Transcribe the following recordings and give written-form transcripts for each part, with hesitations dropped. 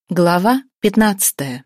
Глава 15.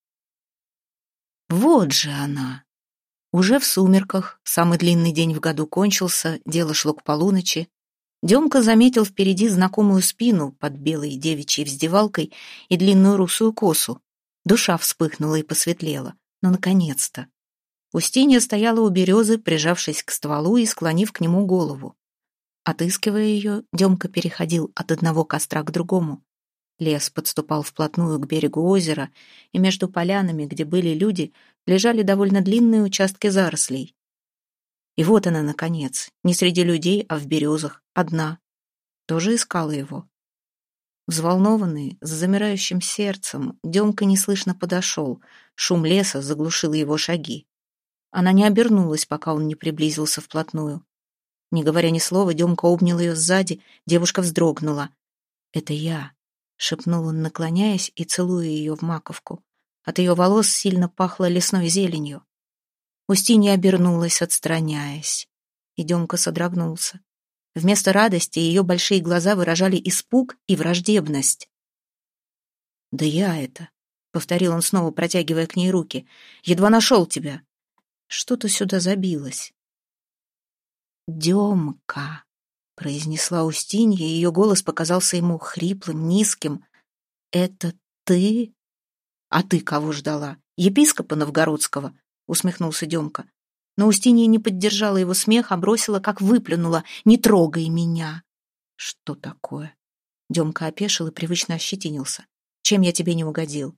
Вот же она. Уже в сумерках, самый длинный день в году кончился, дело шло к полуночи. Демка заметил впереди знакомую спину под белой девичьей вздевалкой и длинную русую косу. Душа вспыхнула и посветлела. Но наконец-то. Устинья стояла у березы, прижавшись к стволу и склонив к нему голову. Отыскивая ее, Демка переходил от одного костра к другому. Лес подступал вплотную к берегу озера, и между полянами, где были люди, лежали довольно длинные участки зарослей. И вот она, наконец, не среди людей, а в березах, одна. Тоже искала его. Взволнованный, с замирающим сердцем, Демка неслышно подошел. Шум леса заглушил его шаги. Она не обернулась, пока он не приблизился вплотную. Не говоря ни слова, Демка обнял ее сзади, девушка вздрогнула. «Это я», — шепнул он, наклоняясь и целуя ее в маковку. От ее волос сильно пахло лесной зеленью. Устинья обернулась, отстраняясь. И Демка содрогнулся. Вместо радости ее большие глаза выражали испуг и враждебность. «Да я это», — повторил он снова, протягивая к ней руки. «Едва нашел тебя. Что-то сюда забилось». «Демка», — произнесла Устинья, и ее голос показался ему хриплым, низким. «Это ты? А ты кого ждала? Епископа Новгородского?» — усмехнулся Демка. Но Устинья не поддержала его смех, а бросила, как выплюнула: «Не трогай меня!» «Что такое?» Демка опешил и привычно ощетинился. «Чем я тебе не угодил?»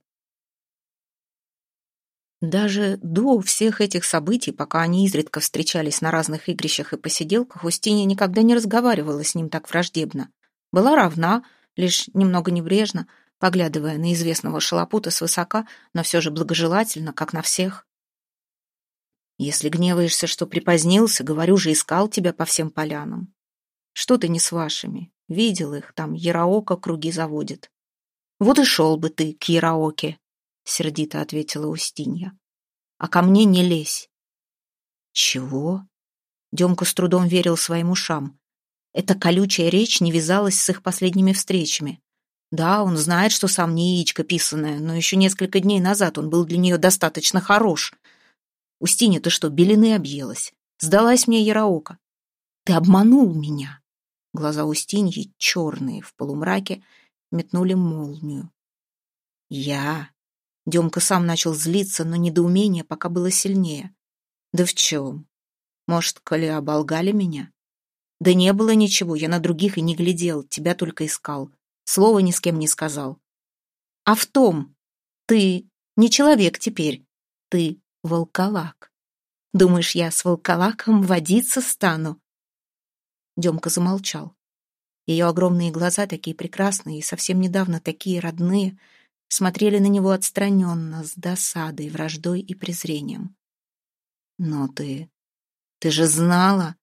Даже до всех этих событий, пока они изредка встречались на разных игрищах и посиделках, Устинья никогда не разговаривала с ним так враждебно. Была равна, лишь немного небрежно, поглядывая на известного шалопута свысока, но все же благожелательно, как на всех. «Если гневаешься, что припозднился, говорю же, искал тебя по всем полянам. Что ты не с вашими? Видел их, там Яраока круги заводит». «Вот и шел бы ты к Яраоке», — сердито ответила Устинья. «А ко мне не лезь». «Чего?» Демка с трудом верил своим ушам. Эта колючая речь не вязалась с их последними встречами. Да, он знает, что сам не яичко писаное, но еще несколько дней назад он был для нее достаточно хорош. «Устинья, ты что, белины объелась? Сдалась мне Яраока. Ты обманул меня». Глаза Устиньи, черные в полумраке, метнули молнию. «Я?» Демка сам начал злиться, но недоумение пока было сильнее. «Да в чем? Может, коли оболгали меня?» «Да не было ничего, я на других и не глядел, тебя только искал. Слова ни с кем не сказал». «А в том, ты не человек теперь, ты волколак. Думаешь, я с волколаком водиться стану?» Демка замолчал. Ее огромные глаза, такие прекрасные и совсем недавно такие родные, смотрели на него отстраненно, с досадой, враждой и презрением. «Но ты же знала?»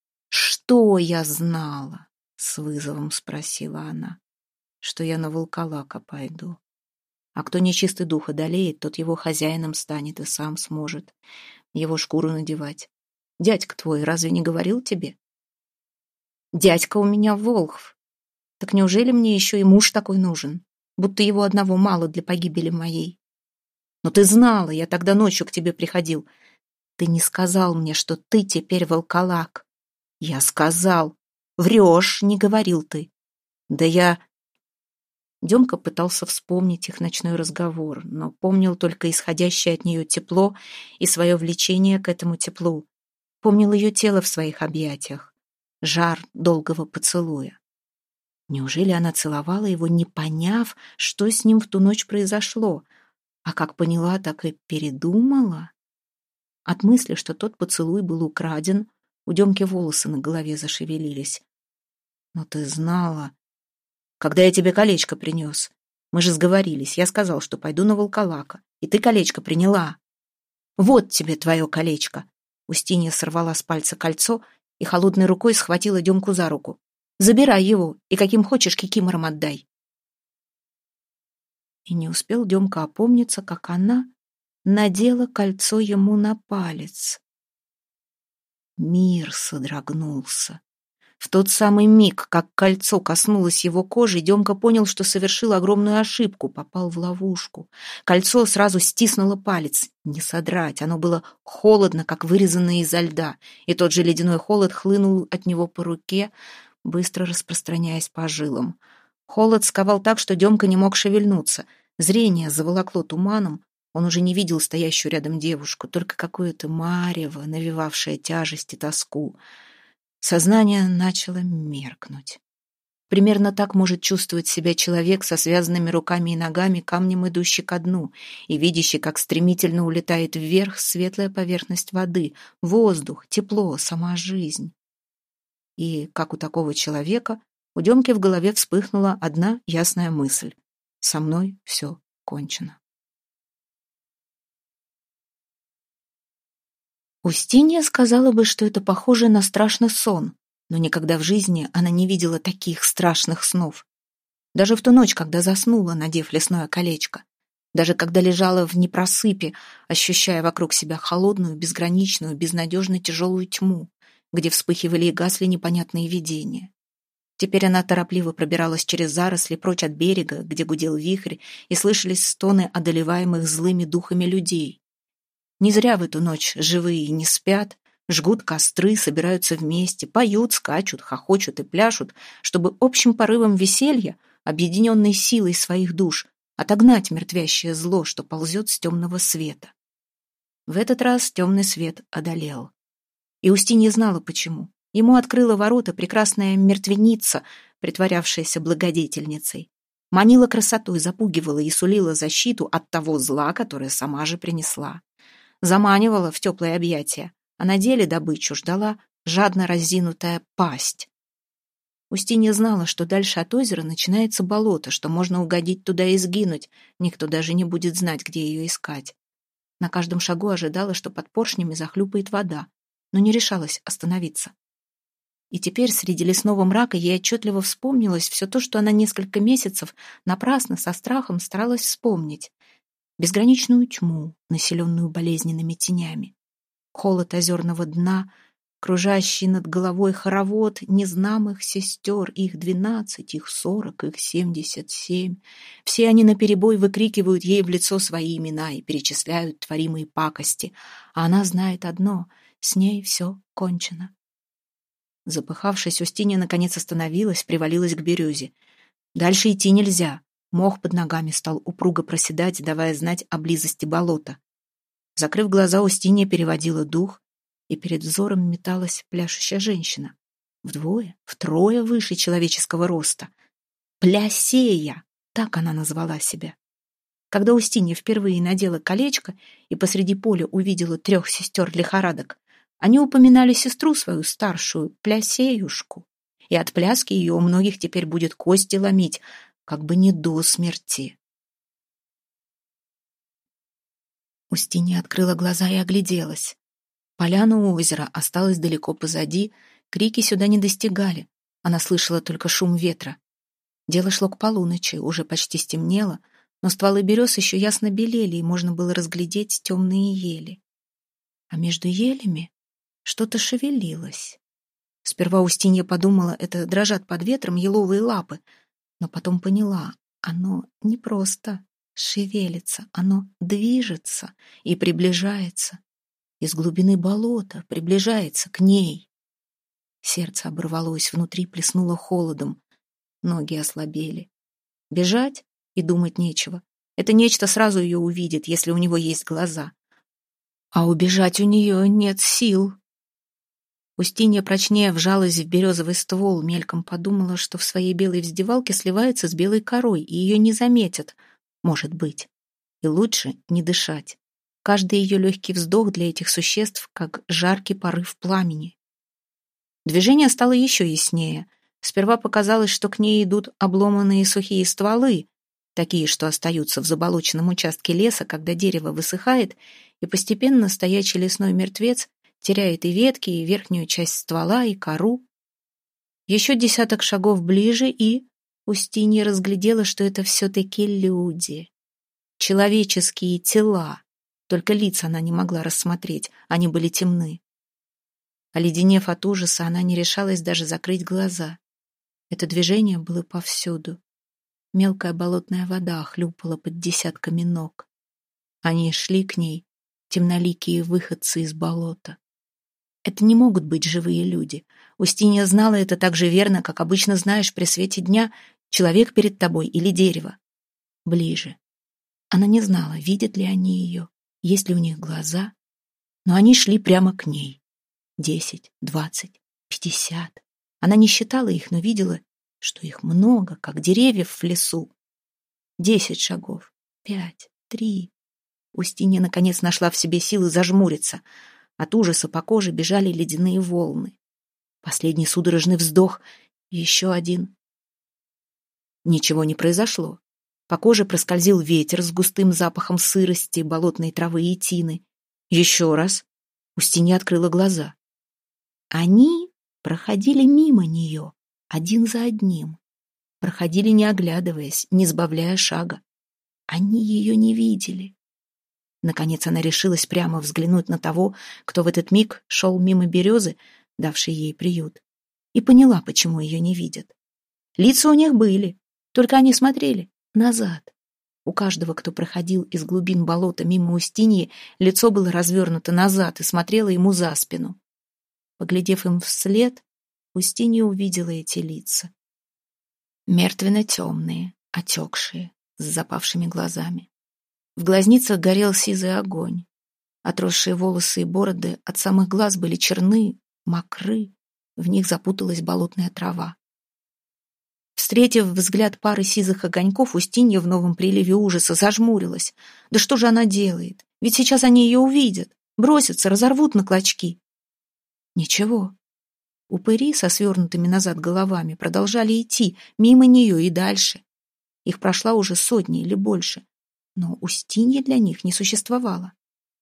«Что я знала?» — с вызовом спросила она. «Что я на волколака пойду. А кто нечистый дух одолеет, тот его хозяином станет и сам сможет его шкуру надевать. Дядька твой разве не говорил тебе?» «Дядька у меня волхв. Так неужели мне еще и муж такой нужен? Будто его одного мало для погибели моей. Но ты знала, я тогда ночью к тебе приходил. Ты не сказал мне, что ты теперь волколак». «Я сказал». «Врешь, не говорил ты». «Да я...» Демка пытался вспомнить их ночной разговор, но помнил только исходящее от нее тепло и свое влечение к этому теплу. Помнил ее тело в своих объятиях, жар долгого поцелуя. Неужели она целовала его, не поняв, что с ним в ту ночь произошло? А как поняла, так и передумала? От мысли, что тот поцелуй был украден, у Демки волосы на голове зашевелились. «Но ты знала...» «Когда я тебе колечко принес? Мы же сговорились, я сказал, что пойду на волколака, и ты колечко приняла. Вот тебе твое колечко». Устинья сорвала с пальца кольцо и холодной рукой схватила Демку за руку. «Забирай его и каким хочешь кикиморам отдай». И не успел Демка опомниться, как она надела кольцо ему на палец. Мир содрогнулся. В тот самый миг, как кольцо коснулось его кожи, Демка понял, что совершил огромную ошибку, попал в ловушку. Кольцо сразу стиснуло палец. Не содрать, оно было холодно, как вырезанное изо льда, и тот же ледяной холод хлынул от него по руке, быстро распространяясь по жилам. Холод сковал так, что Демка не мог шевельнуться. Зрение заволокло туманом. Он уже не видел стоящую рядом девушку, только какое-то марево, навевавшее тяжесть и тоску. Сознание начало меркнуть. Примерно так может чувствовать себя человек со связанными руками и ногами, камнем идущий ко дну, и видящий, как стремительно улетает вверх светлая поверхность воды, воздух, тепло, сама жизнь. И, как у такого человека, у Демки в голове вспыхнула одна ясная мысль: со мной все кончено. Устинья сказала бы, что это похоже на страшный сон, но никогда в жизни она не видела таких страшных снов. Даже в ту ночь, когда заснула, надев лесное колечко, даже когда лежала в непросыпе, ощущая вокруг себя холодную, безграничную, безнадежно тяжелую тьму, где вспыхивали и гасли непонятные видения. Теперь она торопливо пробиралась через заросли прочь от берега, где гудел вихрь, и слышались стоны одолеваемых злыми духами людей. Не зря в эту ночь живые не спят, жгут костры, собираются вместе, поют, скачут, хохочут и пляшут, чтобы общим порывом веселья, объединенной силой своих душ, отогнать мертвящее зло, что ползет с темного света. В этот раз темный свет одолел. И Устинья знала, почему. Ему открыла ворота прекрасная мертвеница, притворявшаяся благодетельницей. Манила красотой, запугивала и сулила защиту от того зла, которое сама же принесла. Заманивала в теплые объятия, а на деле добычу ждала жадно разинутая пасть. Устинья знала, что дальше от озера начинается болото, что можно угодить туда и сгинуть, никто даже не будет знать, где ее искать. На каждом шагу ожидала, что под поршнями захлюпает вода, но не решалась остановиться. И теперь среди лесного мрака ей отчетливо вспомнилось все то, что она несколько месяцев напрасно со страхом старалась вспомнить. Безграничную тьму, населенную болезненными тенями, холод озерного дна, кружащий над головой хоровод незнамых сестер, их 12, их 40, их 77. Все они наперебой выкрикивают ей в лицо свои имена и перечисляют творимые пакости, а она знает одно — с ней все кончено. Запыхавшись, Устинья наконец остановилась, привалилась к березе. Дальше идти нельзя. Мох под ногами стал упруго проседать, давая знать о близости болота. Закрыв глаза, Устинья переводила дух, и перед взором металась пляшущая женщина. Вдвое, втрое выше человеческого роста. Плясея, так она назвала себя. Когда Устинья впервые надела колечко и посреди поля увидела 3 сестер-лихорадок, они упоминали сестру свою старшую, Плясеюшку, и от пляски ее у многих теперь будет кости ломить, как бы не до смерти. Устинья открыла глаза и огляделась. Поляна у озера осталась далеко позади, крики сюда не достигали, она слышала только шум ветра. Дело шло к полуночи, уже почти стемнело, но стволы берез еще ясно белели, и можно было разглядеть темные ели. А между елями что-то шевелилось. Сперва Устинья подумала, это дрожат под ветром еловые лапы, но потом поняла, оно не просто шевелится, оно движется и приближается. Из глубины болота приближается к ней. Сердце оборвалось, внутри плеснуло холодом, ноги ослабели. Бежать и думать нечего. Это нечто сразу ее увидит, если у него есть глаза. А убежать у нее нет сил. Устинья прочнее вжалась в березовый ствол, мельком подумала, что в своей белой вздевалке сливается с белой корой, и ее не заметят, может быть. И лучше не дышать. Каждый ее легкий вздох для этих существ, как жаркий порыв пламени. Движение стало еще яснее. Сперва показалось, что к ней идут обломанные сухие стволы, такие, что остаются в заболоченном участке леса, когда дерево высыхает, и постепенно стоячий лесной мертвец теряет и ветки, и верхнюю часть ствола, и кору. Еще 10 шагов ближе, и Устинья разглядела, что это все-таки люди. Человеческие тела. Только лица она не могла рассмотреть, они были темны. Оледенев от ужаса, она не решалась даже закрыть глаза. Это движение было повсюду. Мелкая болотная вода хлюпала под десятками ног. Они шли к ней, темноликие выходцы из болота. Это не могут быть живые люди. Устинья знала это так же верно, как обычно знаешь при свете дня, человек перед тобой или дерево. Ближе. Она не знала, видят ли они ее, есть ли у них глаза, но они шли прямо к ней. 10, 20, 50. Она не считала их, но видела, что их много, как деревьев в лесу. 10 шагов, 5, 3. Устинья наконец нашла в себе силы зажмуриться. От ужаса по коже бежали ледяные волны. Последний судорожный вздох, еще один. Ничего не произошло. По коже проскользил ветер с густым запахом сырости, болотной травы и тины. Еще раз. Устинья открыла глаза. Они проходили мимо нее, один за одним. Проходили, не оглядываясь, не сбавляя шага. Они ее не видели. Наконец она решилась прямо взглянуть на того, кто в этот миг шел мимо березы, давшей ей приют, и поняла, почему ее не видят. Лица у них были, только они смотрели назад. У каждого, кто проходил из глубин болота мимо Устиньи, лицо было развернуто назад и смотрело ему за спину. Поглядев им вслед, Устинья увидела эти лица. Мертвенно-темные, отекшие, с запавшими глазами. В глазницах горел сизый огонь. Отросшие волосы и бороды от самых глаз были черны, мокры, в них запуталась болотная трава. Встретив взгляд пары сизых огоньков, Устинья в новом приливе ужаса зажмурилась. Да что же она делает? Ведь сейчас они ее увидят, бросятся, разорвут на клочки. Ничего. Упыри со свернутыми назад головами продолжали идти мимо нее и дальше. Их прошла уже сотни или больше, но Устиньи для них не существовало.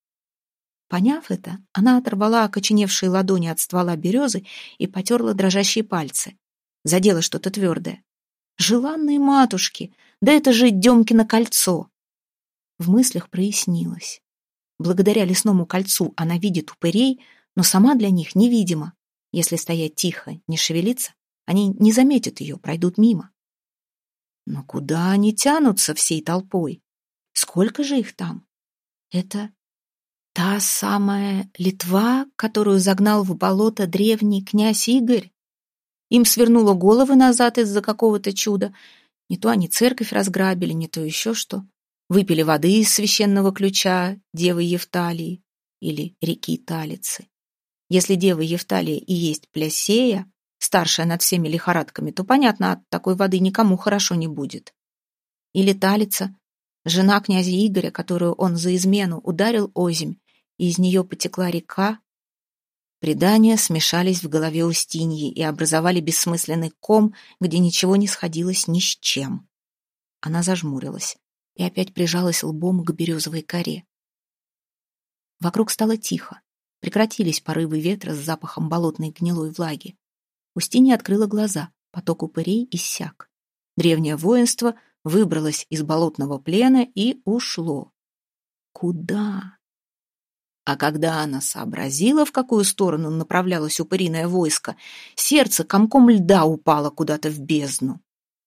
Поняв это, она оторвала окоченевшие ладони от ствола березы и потерла дрожащие пальцы. Задела что-то твердое. Желанные матушки, да это же Демкино кольцо. В мыслях прояснилось. Благодаря лесному кольцу она видит упырей, но сама для них невидима. Если стоять тихо, не шевелиться, они не заметят ее, пройдут мимо. Но куда они тянутся всей толпой? Сколько же их там? Это та самая Литва, которую загнал в болото древний князь Игорь? Им свернуло головы назад из-за какого-то чуда. Не то они церковь разграбили, не то еще что. Выпили воды из священного ключа девы Евталии или реки Талицы. Если дева Евталия и есть Плясея, старшая над всеми лихорадками, то, понятно, от такой воды никому хорошо не будет. Или Талица, жена князя Игоря, которую он за измену ударил озимь, и из нее потекла река. Предания смешались в голове Устиньи и образовали бессмысленный ком, где ничего не сходилось ни с чем. Она зажмурилась и опять прижалась лбом к березовой коре. Вокруг стало тихо. Прекратились порывы ветра с запахом болотной гнилой влаги. Устинья открыла глаза, поток упырей иссяк. Древнее воинство выбралось из болотного плена и ушло. Куда? А когда она сообразила, в какую сторону направлялось упыриное войско, сердце комком льда упало куда-то в бездну.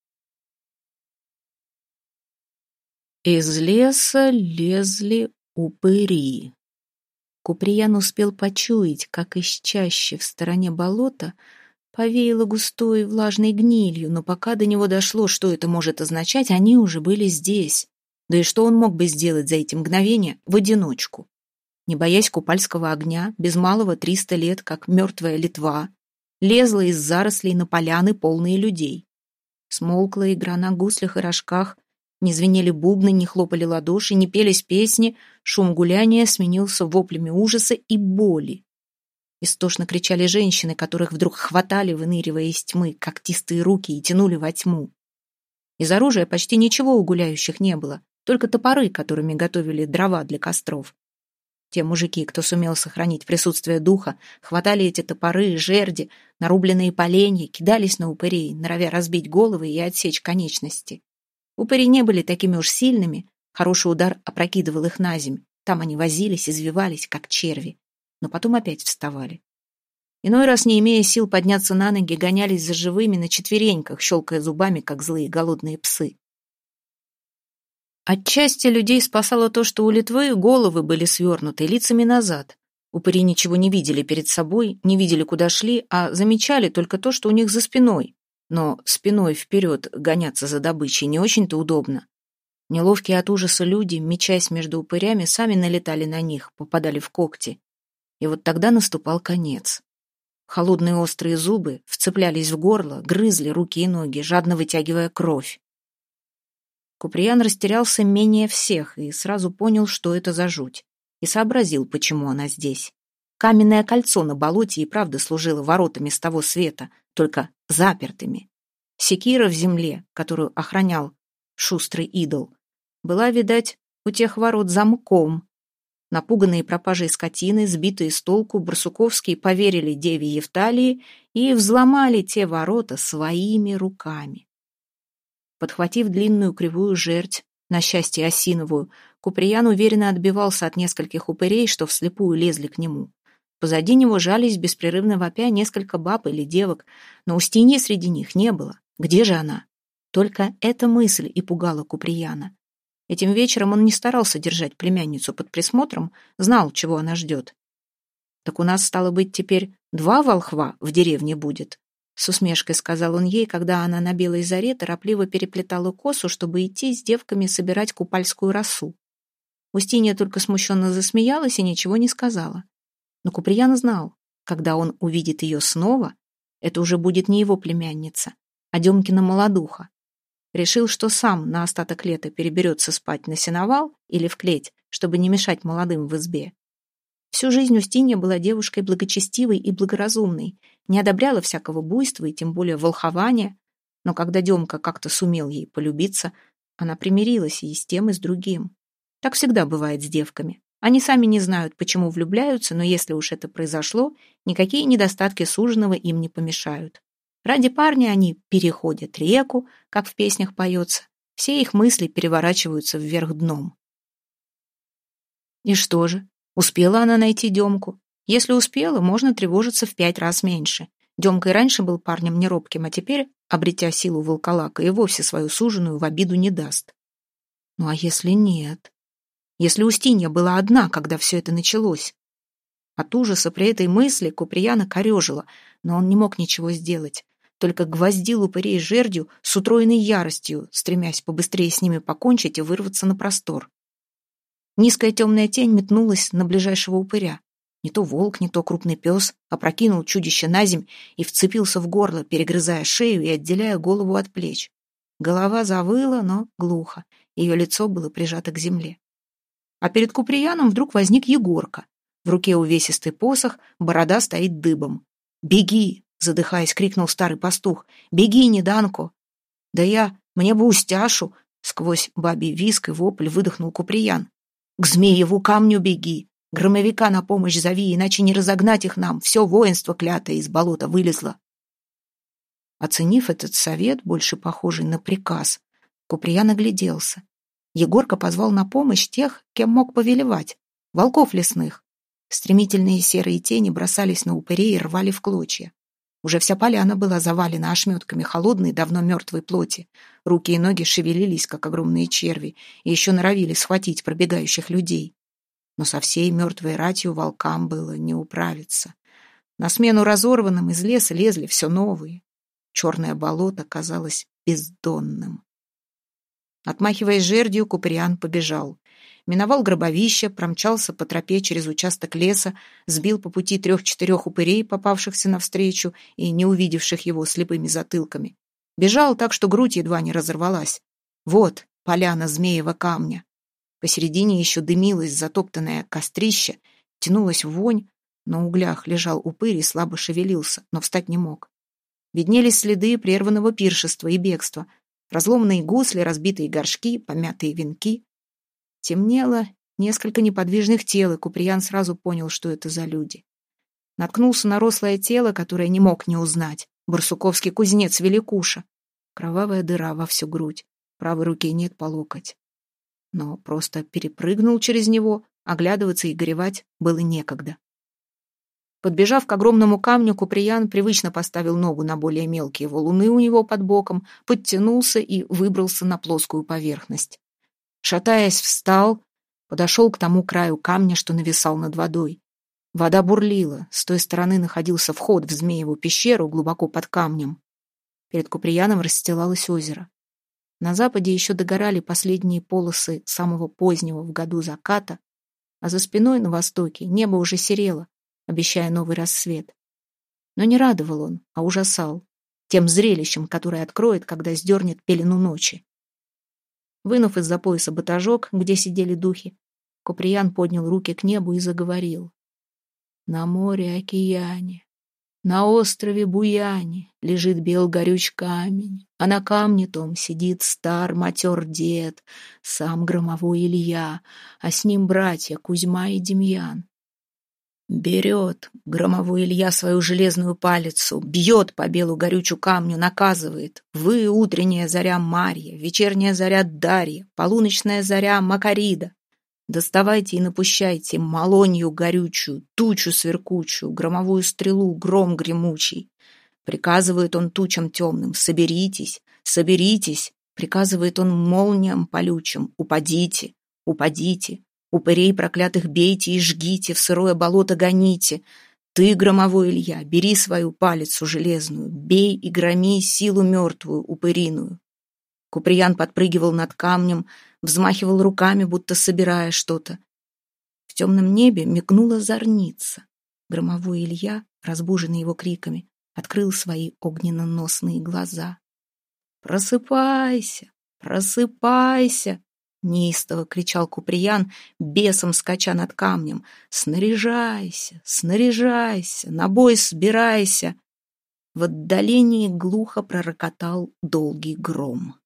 Из леса лезли упыри. Куприян успел почуять, как из чащи в стороне болота повеяло густой влажной гнилью, но пока до него дошло, что это может означать, они уже были здесь. Да и что он мог бы сделать за эти мгновения в одиночку? Не боясь купальского огня, без малого 300 лет, как мертвая Литва, лезла из зарослей на поляны, полные людей. Смолкла игра на гуслях и рожках, не звенели бубны, не хлопали ладоши, не пелись песни, шум гуляния сменился воплями ужаса и боли. Истошно кричали женщины, которых вдруг хватали, выныривая из тьмы, когтистые руки и тянули во тьму. Из оружия почти ничего у гуляющих не было, только топоры, которыми готовили дрова для костров. Те мужики, кто сумел сохранить присутствие духа, хватали эти топоры, жерди, нарубленные поленья, кидались на упырей, норовя разбить головы и отсечь конечности. Упыри не были такими уж сильными, хороший удар опрокидывал их на земь. Там они возились, извивались, как черви, но потом опять вставали. Иной раз, не имея сил подняться на ноги, гонялись за живыми на четвереньках, щелкая зубами, как злые голодные псы. Отчасти людей спасало то, что у Литвы головы были свернуты лицами назад. Упыри ничего не видели перед собой, не видели, куда шли, а замечали только то, что у них за спиной. Но спиной вперед гоняться за добычей не очень-то удобно. Неловкие от ужаса люди, мечась между упырями, сами налетали на них, попадали в когти. И вот тогда наступал конец. Холодные острые зубы вцеплялись в горло, грызли руки и ноги, жадно вытягивая кровь. Куприян растерялся менее всех и сразу понял, что это за жуть, и сообразил, почему она здесь. Каменное кольцо на болоте и правда служило воротами с того света, только запертыми. Секира в земле, которую охранял шустрый идол, была, видать, у тех ворот замком. Напуганные пропажей скотины, сбитые с толку, барсуковские поверили деве Евталии и взломали те ворота своими руками. Подхватив длинную кривую жерть, на счастье осиновую, Куприян уверенно отбивался от нескольких упырей, что вслепую лезли к нему. Позади него жались, беспрерывно вопя, несколько баб или девок, но Устиньи среди них не было. Где же она? Только эта мысль и пугала Куприяна. Этим вечером он не старался держать племянницу под присмотром, знал, чего она ждет. «Так у нас, стало быть, теперь 2 волхва в деревне будет», — с усмешкой сказал он ей, когда она на белой заре торопливо переплетала косу, чтобы идти с девками собирать купальскую росу. Устинья только смущенно засмеялась и ничего не сказала. Но Куприян знал, когда он увидит ее снова, это уже будет не его племянница, а Демкина молодуха. Решил, что сам на остаток лета переберется спать на сеновал или в клеть, чтобы не мешать молодым в избе. Всю жизнь Устинья была девушкой благочестивой и благоразумной, не одобряла всякого буйства и тем более волхования, но когда Демка как-то сумел ей полюбиться, она примирилась и с тем, и с другим. Так всегда бывает с девками. Они сами не знают, почему влюбляются, но если уж это произошло, никакие недостатки суженого им не помешают. Ради парня они переходят реку, как в песнях поется. Все их мысли переворачиваются вверх дном. И что же? Успела она найти Демку? Если успела, можно тревожиться в 5 раз меньше. Демка и раньше был парнем неробким, а теперь, обретя силу волколака, и вовсе свою суженую в обиду не даст. Ну а если нет? Если Устинья была одна, когда все это началось? От ужаса при этой мысли Куприяна корежило, но он не мог ничего сделать. Только гвоздил упырей жердью с утроенной яростью, стремясь побыстрее с ними покончить и вырваться на простор. Низкая темная тень метнулась на ближайшего упыря. Не то волк, не то крупный пес опрокинул чудище наземь и вцепился в горло, перегрызая шею и отделяя голову от плеч. Голова завыла, но глухо. Ее лицо было прижато к земле. А перед Куприяном вдруг возник Егорка. В руке увесистый посох, борода стоит дыбом. «Беги!» — задыхаясь, крикнул старый пастух. «Беги, Неданко!» «Да мне бы Устяшу!» — сквозь бабий визг и вопль выдохнул Куприян. «К Змееву камню беги! Громовика на помощь зови, иначе не разогнать их нам! Все воинство клятое из болота вылезло!» Оценив этот совет, больше похожий на приказ, Куприян огляделся. Егорка позвал на помощь тех, кем мог повелевать — волков лесных. Стремительные серые тени бросались на упырей и рвали в клочья. Уже вся поляна была завалена ошметками холодной, давно мертвой плоти. Руки и ноги шевелились, как огромные черви, и еще норовили схватить пробегающих людей. Но со всей мертвой ратью волкам было не управиться. На смену разорванным из леса лезли все новые. Черное болото казалось бездонным. Отмахиваясь жердью, Куприян побежал. Миновал гробовище, промчался по тропе через участок леса, сбил по пути 3-4 упырей, попавшихся навстречу и не увидевших его слепыми затылками. Бежал так, что грудь едва не разорвалась. Вот поляна Змеева камня. Посередине еще дымилось затоптанное кострище, тянулась вонь, на углях лежал упырь и слабо шевелился, но встать не мог. Виднелись следы прерванного пиршества и бегства, разломанные гусли, разбитые горшки, помятые венки. Темнело несколько неподвижных тел, и Куприян сразу понял, что это за люди. Наткнулся на рослое тело, которое не мог не узнать. Барсуковский кузнец Великуша. Кровавая дыра во всю грудь, правой руки нет по локоть. Но просто перепрыгнул через него, оглядываться и горевать было некогда. Подбежав к огромному камню, Куприян привычно поставил ногу на более мелкие валуны у него под боком, подтянулся и выбрался на плоскую поверхность. Шатаясь, встал, подошел к тому краю камня, что нависал над водой. Вода бурлила, с той стороны находился вход в Змееву пещеру глубоко под камнем. Перед Куприяном расстилалось озеро. На западе еще догорали последние полосы самого позднего в году заката, а за спиной на востоке небо уже серело, обещая новый рассвет. Но не радовал он, а ужасал тем зрелищем, которое откроет, когда сдернет пелену ночи. Вынув из-за пояса батажок, где сидели духи, Куприян поднял руки к небу и заговорил. На море-океане, на острове Буяне лежит бел горюч камень, а на камне том сидит стар матер дед, сам громовой Илья, а с ним братья Кузьма и Демьян. Берет громовой Илья свою железную палицу, бьет по белу горючу камню, наказывает. Вы, утренняя заря Марья, вечерняя заря Дарья, полуночная заря Макарида. Доставайте и напущайте малонью горючую, тучу сверкучую, громовую стрелу, гром гремучий. Приказывает он тучам темным, соберитесь, соберитесь. Приказывает он молниям полючим, упадите, упадите. Упырей проклятых бейте и жгите, в сырое болото гоните. Ты, громовой Илья, бери свою палицу железную, бей и громи силу мертвую, упыриную. Куприян подпрыгивал над камнем, взмахивал руками, будто собирая что-то. В темном небе мигнула зорница. Громовой Илья, разбуженный его криками, открыл свои огненно-носные глаза. «Просыпайся! Просыпайся!» Неистово кричал Куприян, бесом скача над камнем. «Снаряжайся! Снаряжайся! На бой собирайся!» В отдалении глухо пророкотал долгий гром.